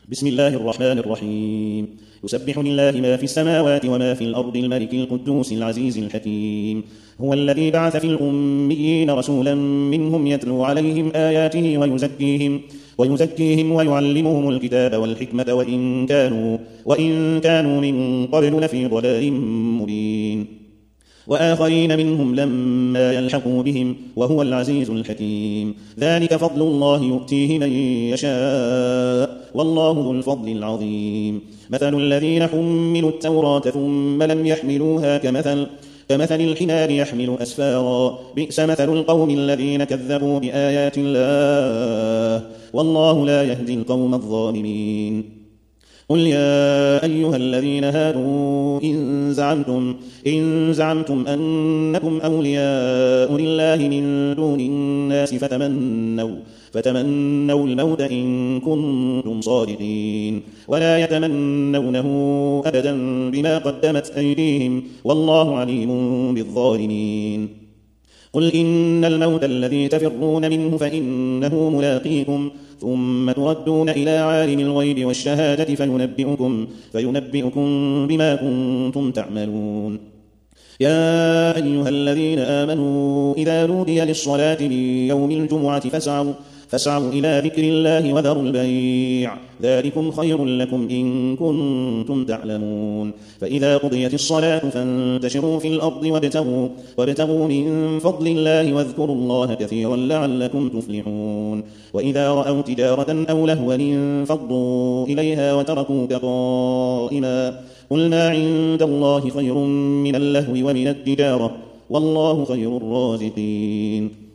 بسم الله الرحمن الرحيم. يسبح لله ما في السماوات وما في الأرض الملك القدوس العزيز الحكيم. هو الذي بعث في الأميين رسولا منهم يتلو عليهم آياته ويزكيهم ويعلمهم الكتاب والحكمة وإن كانوا من قبل لفي ضلال مبين، وآخرين منهم لما يلحقوا بهم وهو العزيز الحكيم. ذلك فضل الله يؤتيه من يشاء والله ذو الفضل العظيم. مثل الذين حملوا التوراة ثم لم يحملوها كمثل الحمار يحمل أسفارا، بئس مثل القوم الذين كذبوا بآيات الله والله لا يهدي القوم الظالمين. قل يا أيها الذين هادوا إن زعمتم أنكم أولياء لله من دون الناس فتمنوا الموت إن كنتم صادقين، ولا يتمنونه أبدا بما قدمت أيديهم والله عليم بالظالمين. قل إن الموت الذي تفرون منه فإنه ملاقيكم، ثم تردون إلى عالم الغيب والشهادة فينبئكم بما كنتم تعملون. يا أيها الذين آمنوا إذا نودي للصلاة من يوم الجمعة فاسعوا إلى ذكر الله وذروا البيع، ذلكم خير لكم إن كنتم تعلمون. فإذا قضيت الصلاة فانتشروا في الأرض وابتغوا من فضل الله واذكروا الله كثيرا لعلكم تفلحون. وإذا رأوا تجارة أو لهوا انفضوا إليها وتركوك قائما، قل ما عند الله خير من اللهو ومن التجارة والله خير الرازقين.